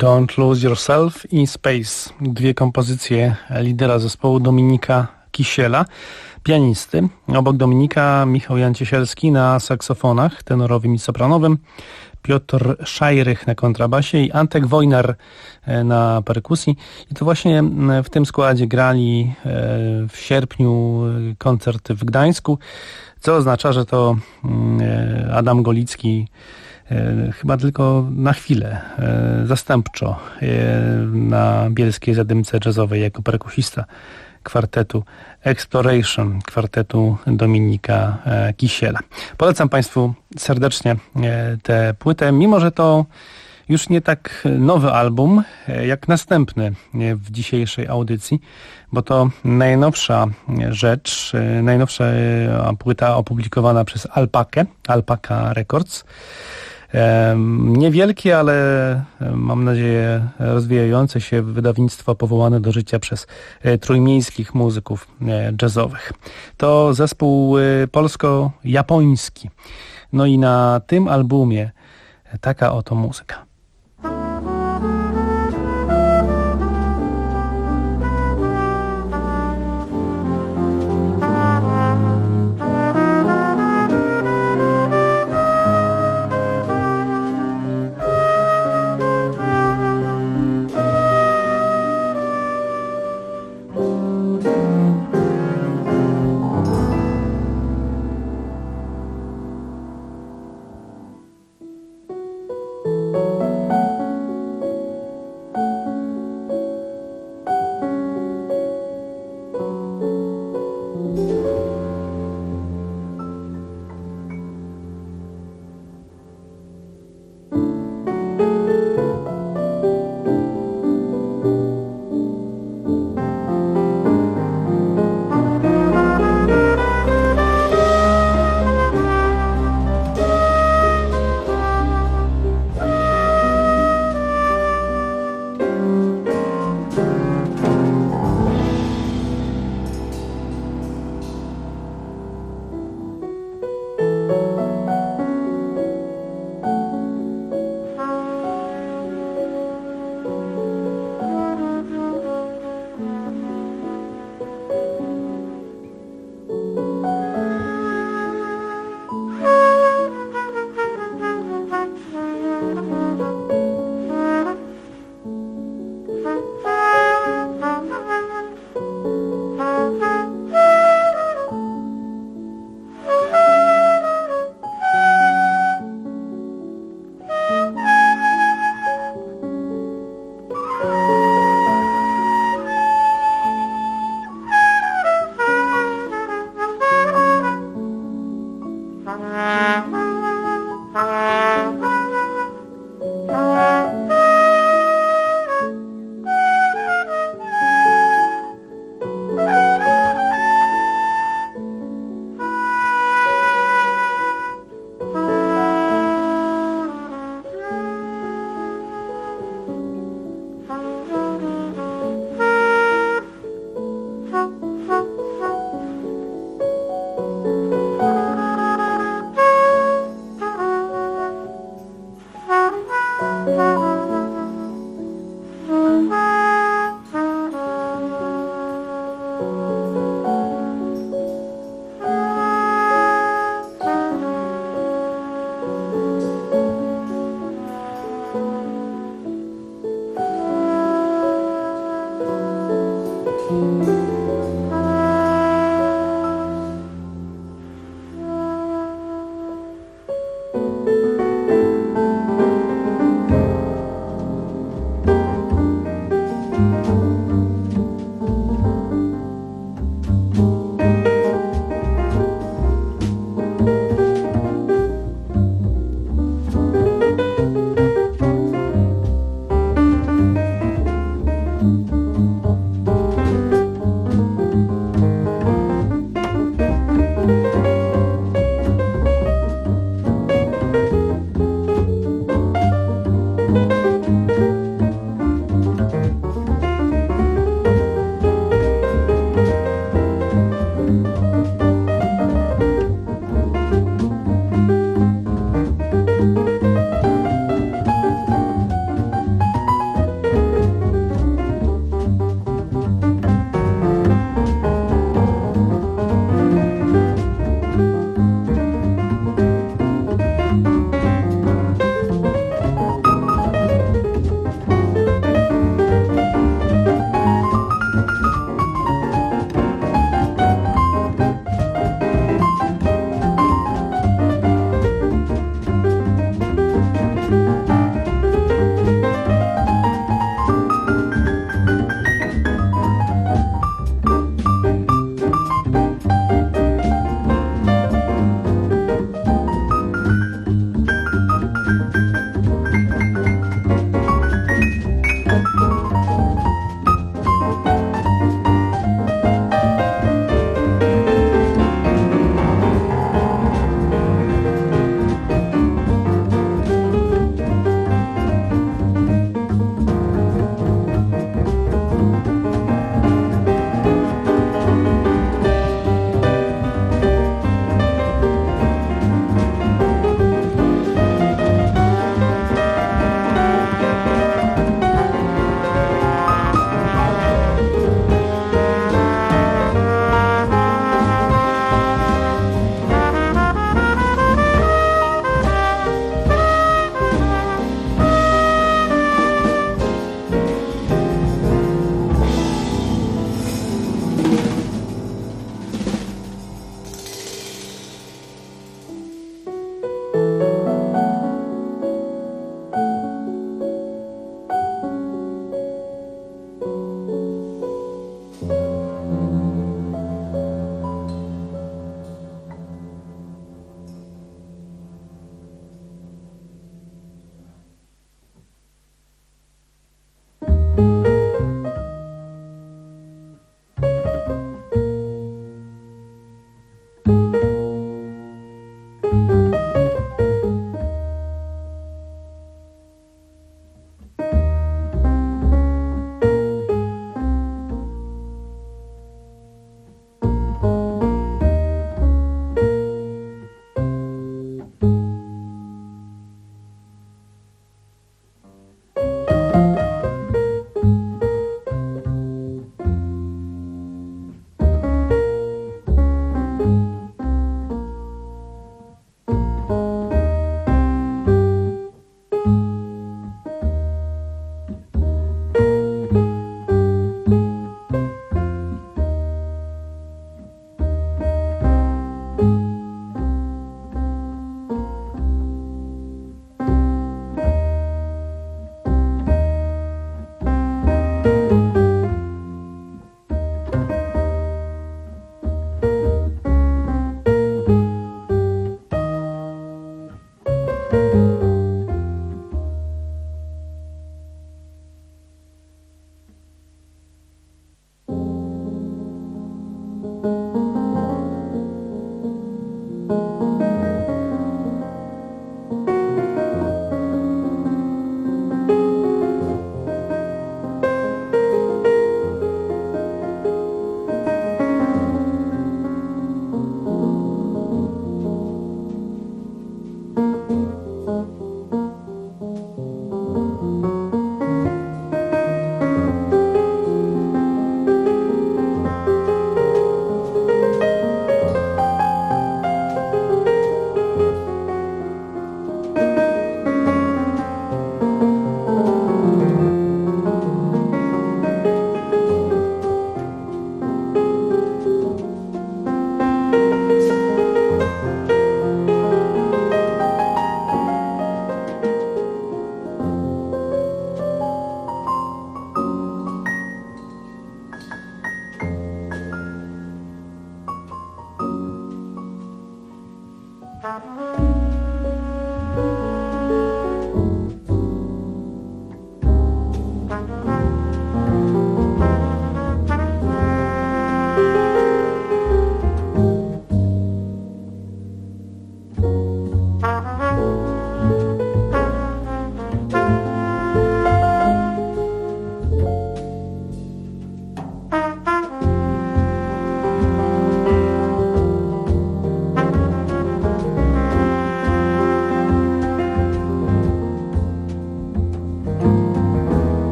Don't Lose Yourself in Space. Dwie kompozycje lidera zespołu Dominika Kisiela, pianisty. Obok Dominika Michał Janciesielski na saksofonach tenorowym i sopranowym, Piotr Szajrych na kontrabasie i Antek Wojnar na perkusji. I to właśnie w tym składzie grali w sierpniu koncert w Gdańsku, co oznacza, że to Adam Golicki chyba tylko na chwilę, zastępczo na bielskiej zadymce jazzowej jako perkusista kwartetu Exploration, kwartetu Dominika Kisiela. Polecam Państwu serdecznie tę płytę, mimo że to już nie tak nowy album jak następny w dzisiejszej audycji, bo to najnowsza rzecz, najnowsza płyta opublikowana przez Alpaka Records. Niewielkie, ale mam nadzieję rozwijające się wydawnictwo powołane do życia przez trójmiejskich muzyków jazzowych. To zespół polsko-japoński. No i na tym albumie taka oto muzyka.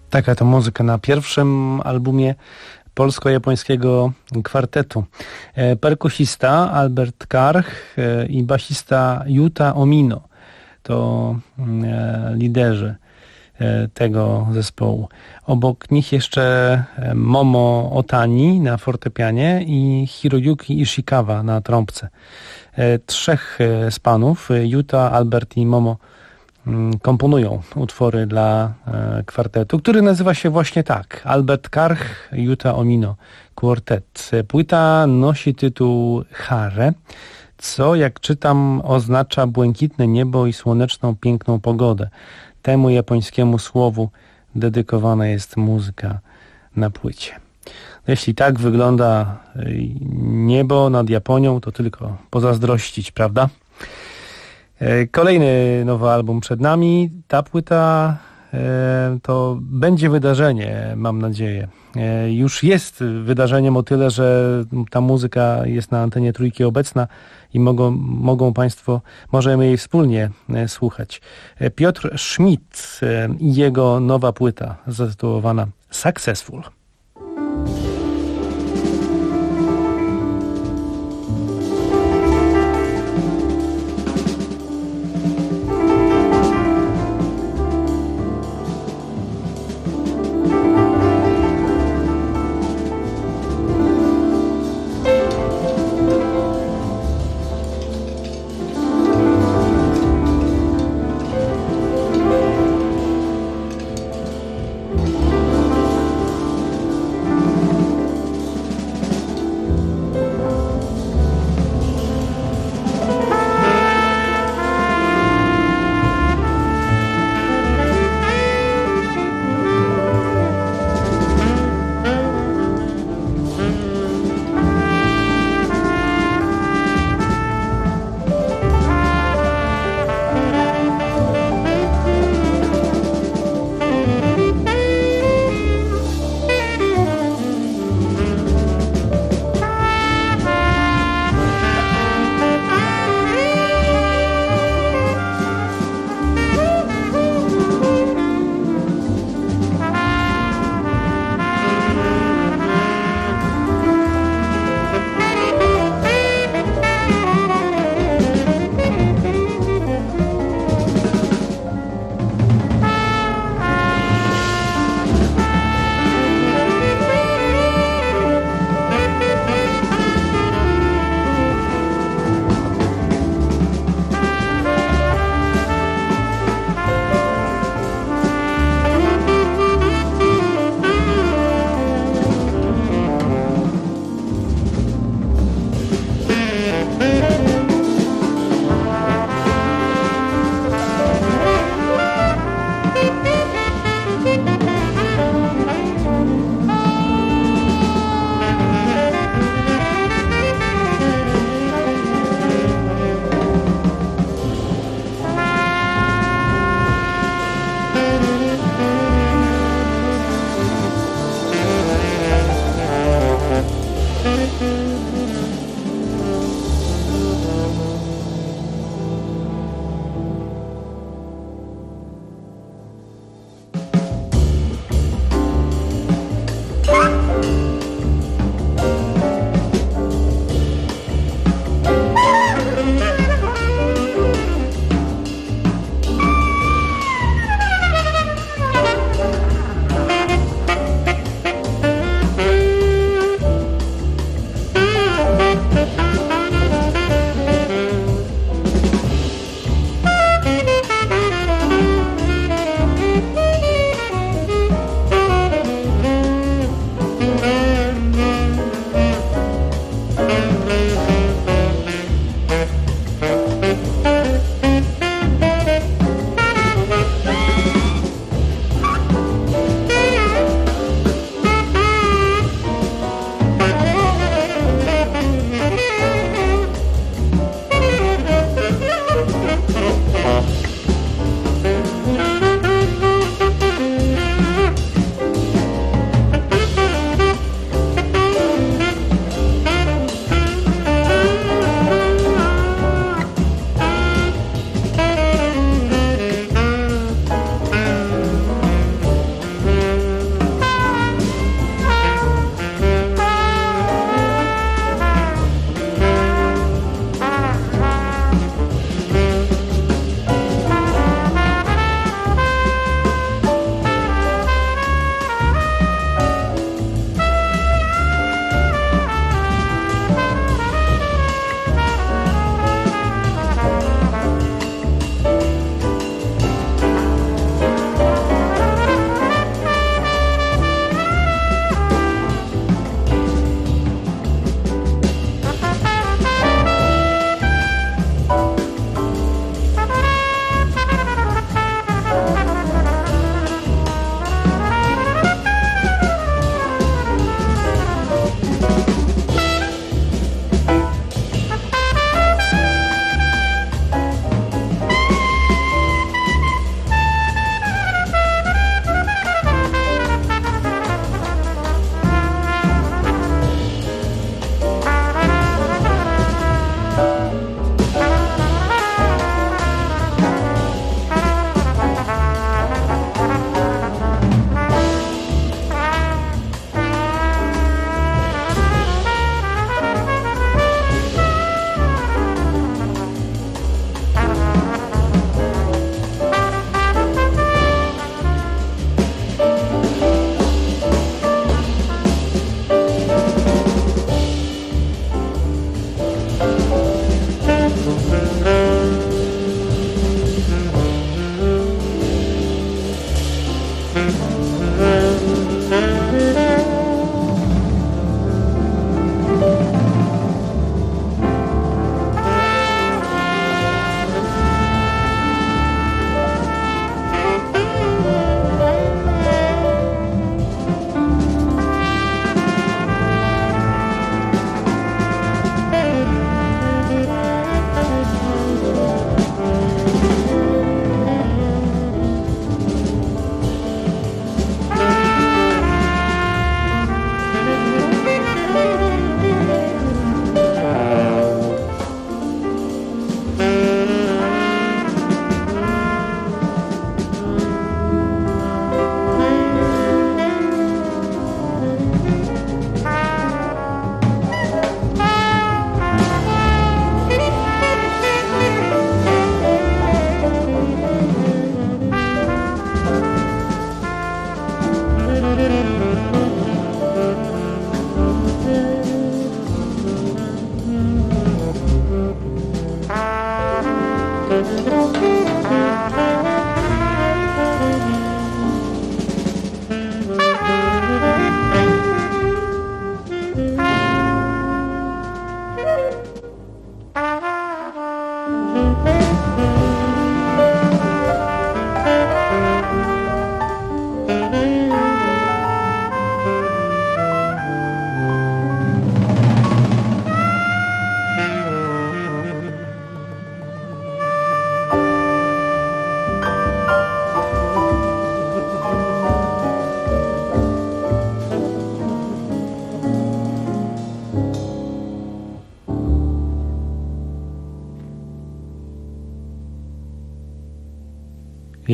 Taka to muzyka na pierwszym albumie polsko-japońskiego kwartetu. Perkusista Albert Karch i basista Yuta Omino to liderzy tego zespołu. Obok nich jeszcze Momo Otani na fortepianie i Hiroyuki Ishikawa na trąbce. Trzech z panów, Yuta, Albert i Momo, komponują utwory dla kwartetu, który nazywa się właśnie tak: Albert Karch, Yuta Omino Quartet. Płyta nosi tytuł Hare, co, jak czytam, oznacza błękitne niebo i słoneczną, piękną pogodę. Temu japońskiemu słowu dedykowana jest muzyka na płycie. Jeśli tak wygląda niebo nad Japonią, to tylko pozazdrościć, prawda? Kolejny nowy album przed nami. Ta płyta to będzie wydarzenie, mam nadzieję. Już jest wydarzeniem o tyle, że ta muzyka jest na antenie Trójki obecna i mogą Państwo, możemy jej wspólnie słuchać. Piotr Schmidt i jego nowa płyta zatytułowana Successful.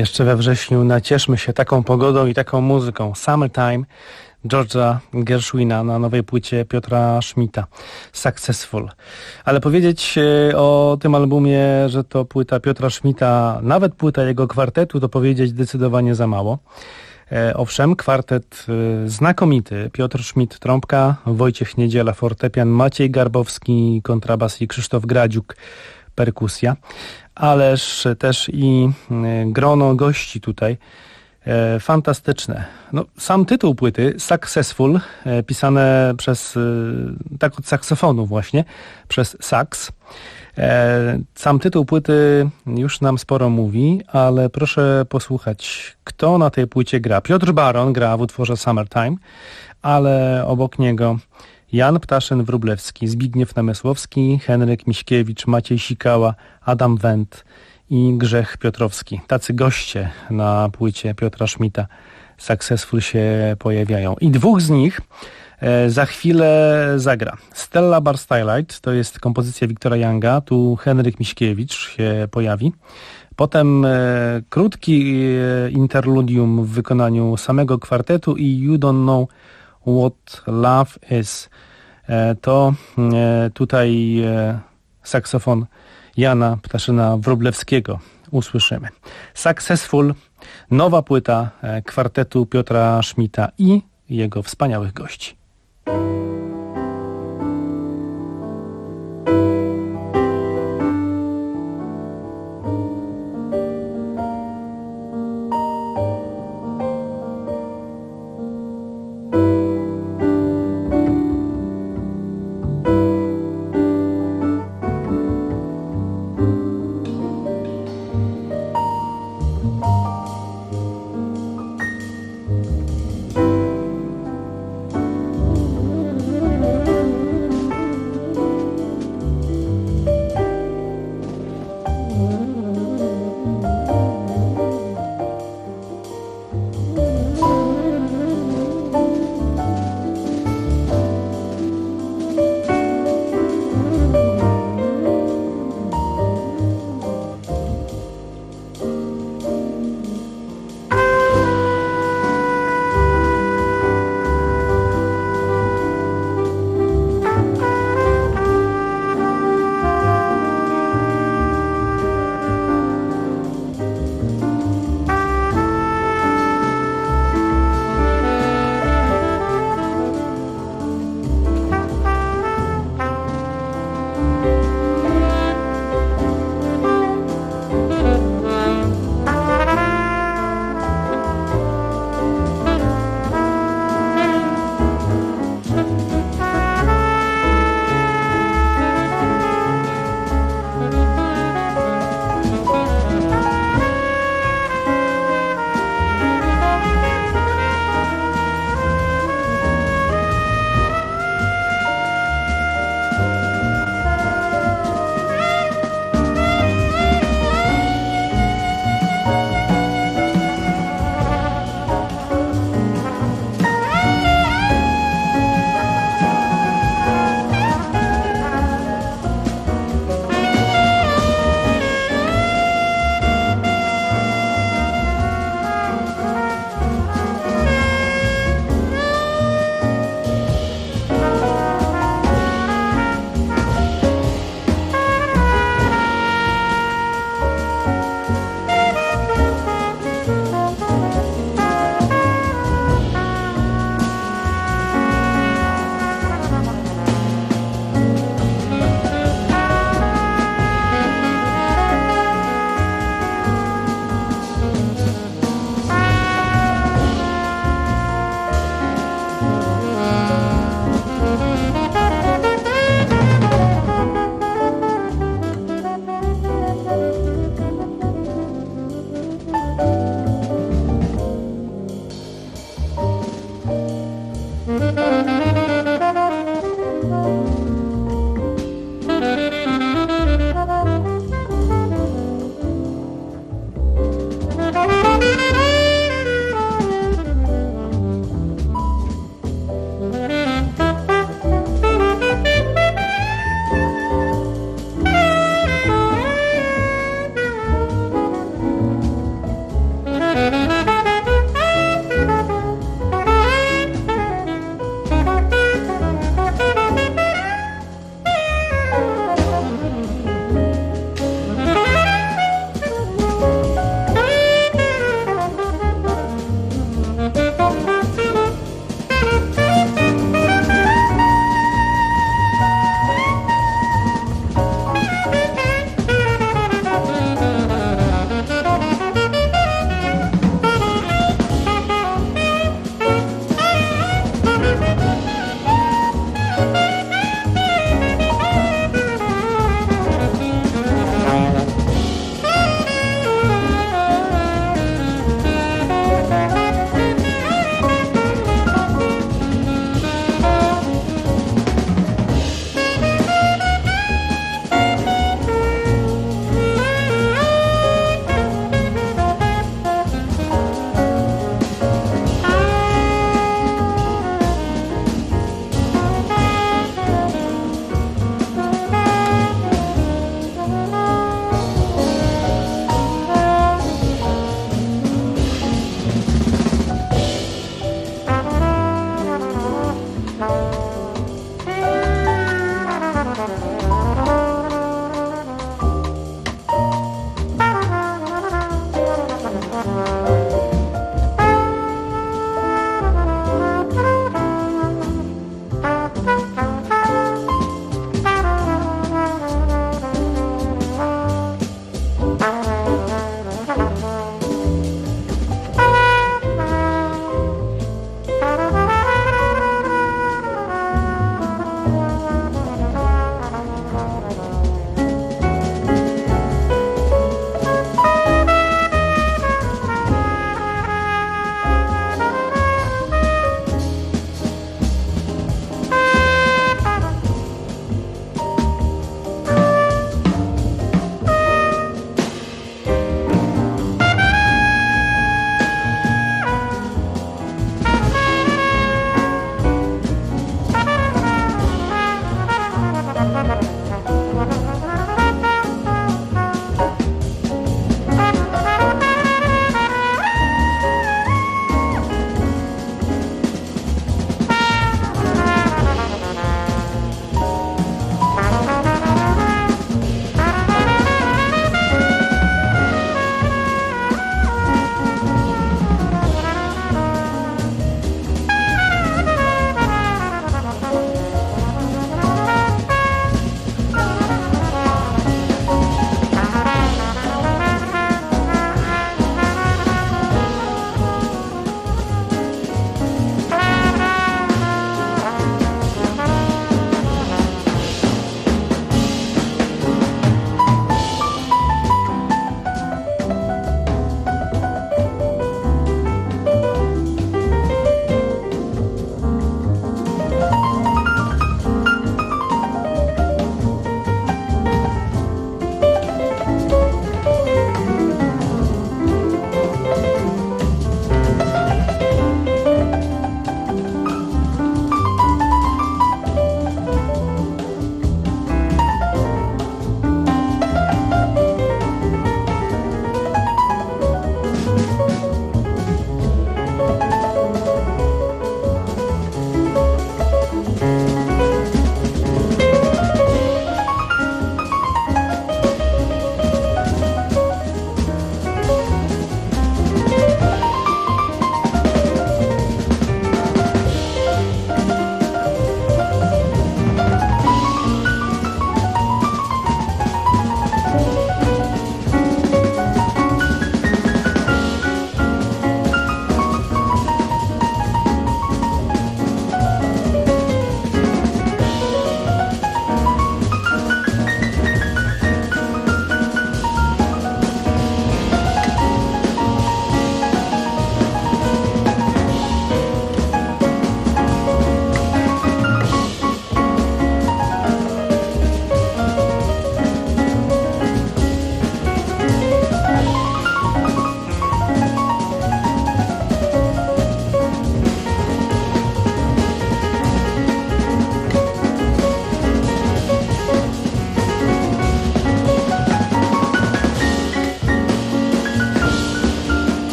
jeszcze we wrześniu nacieszmy się taką pogodą i taką muzyką. Summertime George'a Gershwina na nowej płycie Piotra Schmidta. Successful. Ale powiedzieć o tym albumie, że to płyta Piotra Schmidta, nawet płyta jego kwartetu, to powiedzieć zdecydowanie za mało. Owszem, kwartet znakomity. Piotr Schmidt trąbka, Wojciech Niedziela fortepian, Maciej Garbowski kontrabas i Krzysztof Gradziuk perkusja. Ależ też i grono gości tutaj fantastyczne. No, sam tytuł płyty Successful, pisane przez, tak od saksofonu właśnie, przez sax. Sam tytuł płyty już nam sporo mówi, ale proszę posłuchać, kto na tej płycie gra. Piotr Baron gra w utworze Summertime, ale obok niego Jan Ptaszyn-Wróblewski, Zbigniew Namysłowski, Henryk Miśkiewicz, Maciej Sikała, Adam Wendt i Grzech Piotrowski. Tacy goście na płycie Piotra Schmidta Successful się pojawiają. I dwóch z nich za chwilę zagra. Stella Bar Starlight to jest kompozycja Wiktora Younga, tu Henryk Miśkiewicz się pojawi. Potem krótki interludium w wykonaniu samego kwartetu i You Don't Know What Love Is. To tutaj saksofon Jana Ptaszyna-Wróblewskiego usłyszymy. Successful, nowa płyta kwartetu Piotra Schmidta i jego wspaniałych gości.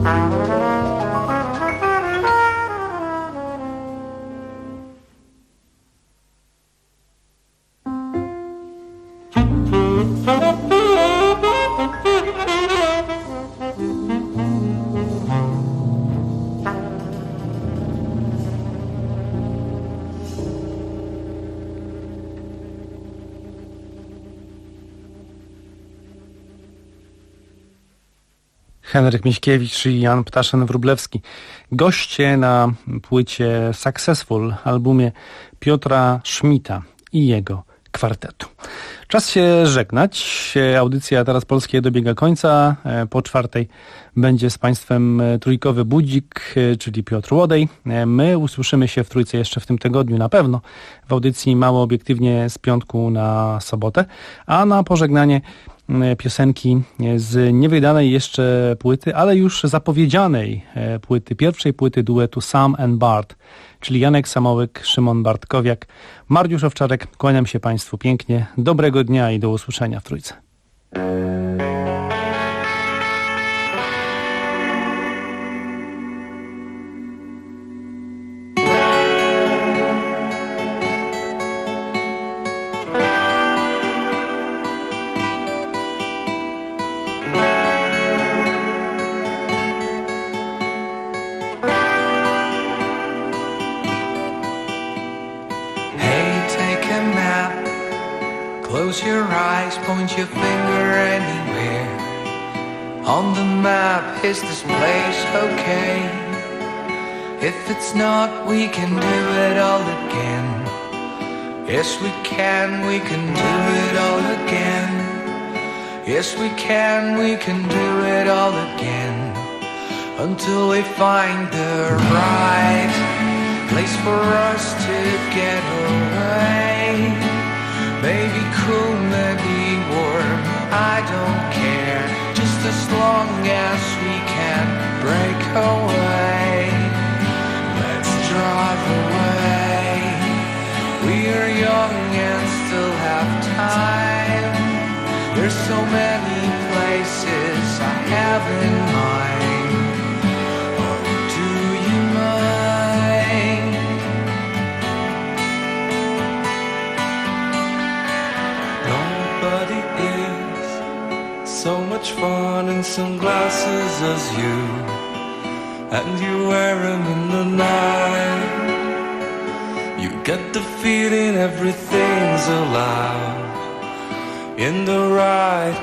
Henryk Miśkiewicz i Jan Ptaszen-Wróblewski. Goście na płycie Successful, albumie Piotra Szmita i jego kwartetu. Czas się żegnać. Audycja Teraz Polskie dobiega końca. Po 4:00 będzie z Państwem trójkowy budzik, czyli Piotr Łodej. My usłyszymy się w Trójce jeszcze w tym tygodniu na pewno, w audycji Mało Obiektywnie z piątku na sobotę, a na pożegnanie piosenki z niewydanej jeszcze płyty, ale już zapowiedzianej płyty, pierwszej płyty duetu Sam and Bart, czyli Janek Samołyk, Szymon Bartkowiak, Mariusz Owczarek. Kłaniam się Państwu pięknie. Dobrego dnia i do usłyszenia w Trójce. Close your eyes, point your finger anywhere. On the map, is this place okay? If it's not, we can do it all again. Yes, we can do it all again. Yes, we can do it all again. Until we find the right place for us to get away. Maybe cool, maybe warm, I don't care. Just as long as we can break away. Let's drive away. We are young and still have time. There's so many places I have in mind. Oh, do you mind? Nobody is so much fun in sunglasses as you, and you wear them in the night. You get the feeling everything's allowed in the right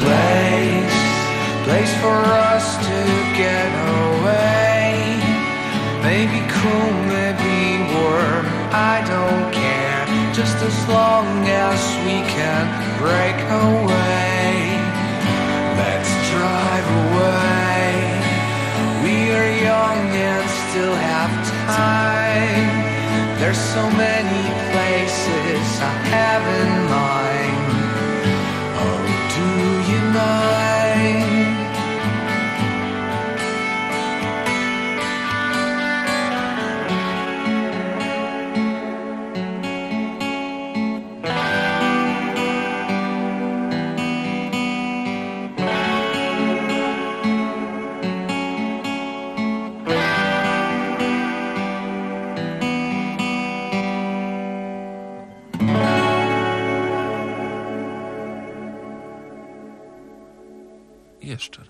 place for us to get away. Maybe cool, maybe warm, I don't care. Just as long as we can break away. Let's drive away. We are young and still have time. There's so many places I have in mind. Oh, do you mind? Jeszcze raz.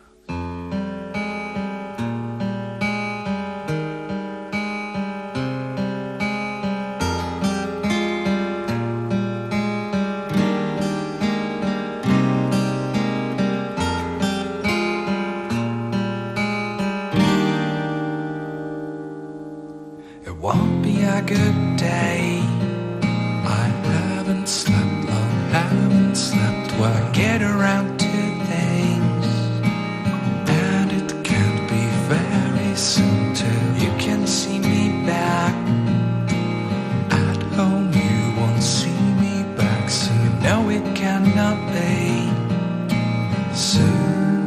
It won't be a good day. I haven't slept long, haven't slept well. I get around to things, and it can't be very soon too. You can see me back at home, you won't see me back soon. No, it cannot be soon.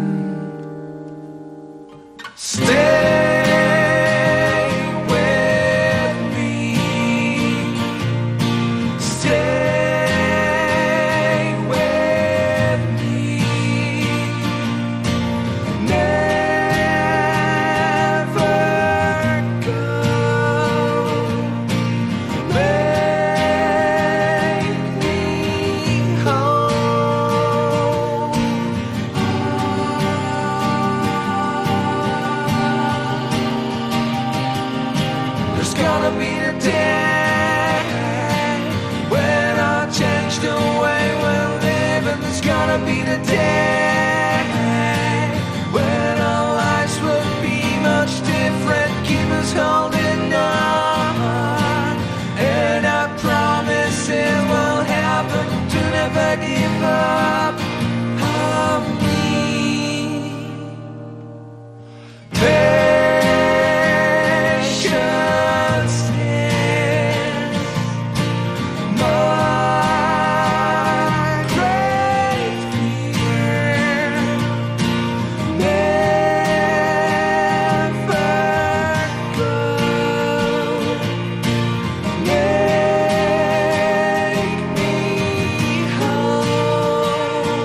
Stay with me. Stay with me. Never be the day when I change the way we're living. There's gonna be the day when our lives will be much different. Keep us holding on, and I promise it will happen. To never give up on me. Patience is my great fear. Never go. Make me whole.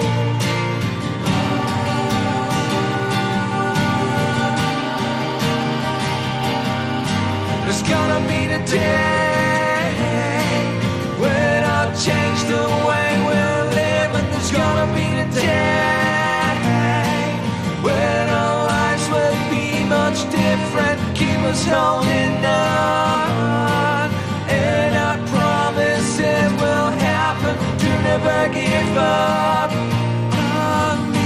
There's gonna be the day when I'll change the way we're living. There's gonna be the day when our lives will be much different. Keep us holding on, and I promise it will happen. To never give up on me.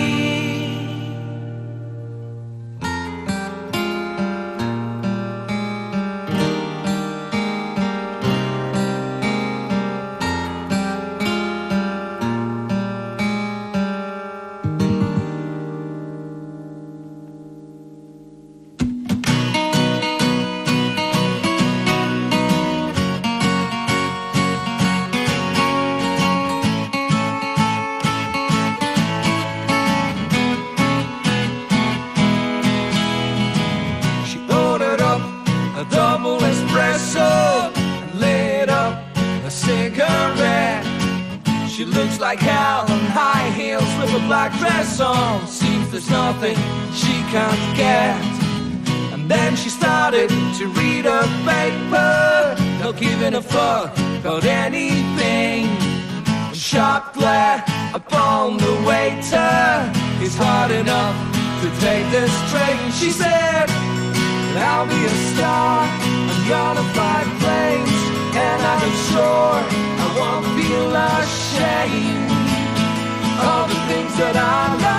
She ordered up a double espresso and lit up a cigarette. She looks like hell in high heels with a black dress on. Seems there's nothing she can't get. And then she started to read her paper, not giving a fuck about anything. A sharp glare upon the waiter is hard enough to take this train. She said, I'll be a star, I'm gonna fly planes, and I'm sure I won't feel ashamed of the things that I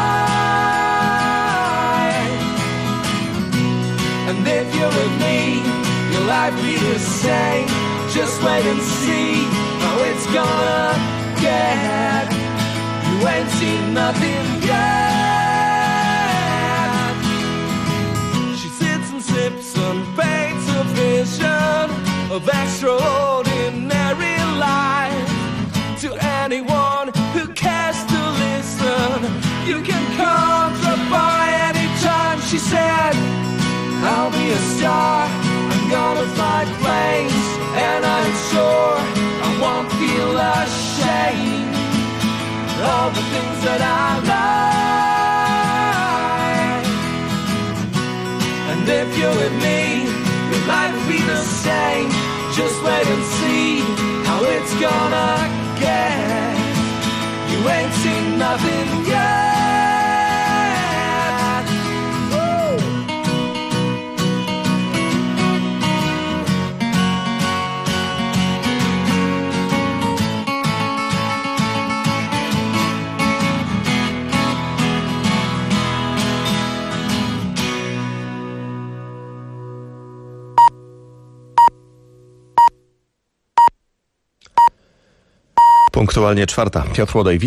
like. And if you're with me, your life be the same. Just wait and see how it's gonna get. You ain't seen nothing yet. She sits and sips and paints a vision of extraordinary life. To anyone who cares to listen, you can come drop by anytime. She said, I'll be a star, I'm gonna fly planes, and I'm sure I won't feel ashamed of the things that I like. And if you're with me, your life will be the same. Just wait and see how it's gonna get. You ain't seen nothing yet. Woo! Punktualnie 4. Piotr Łodej.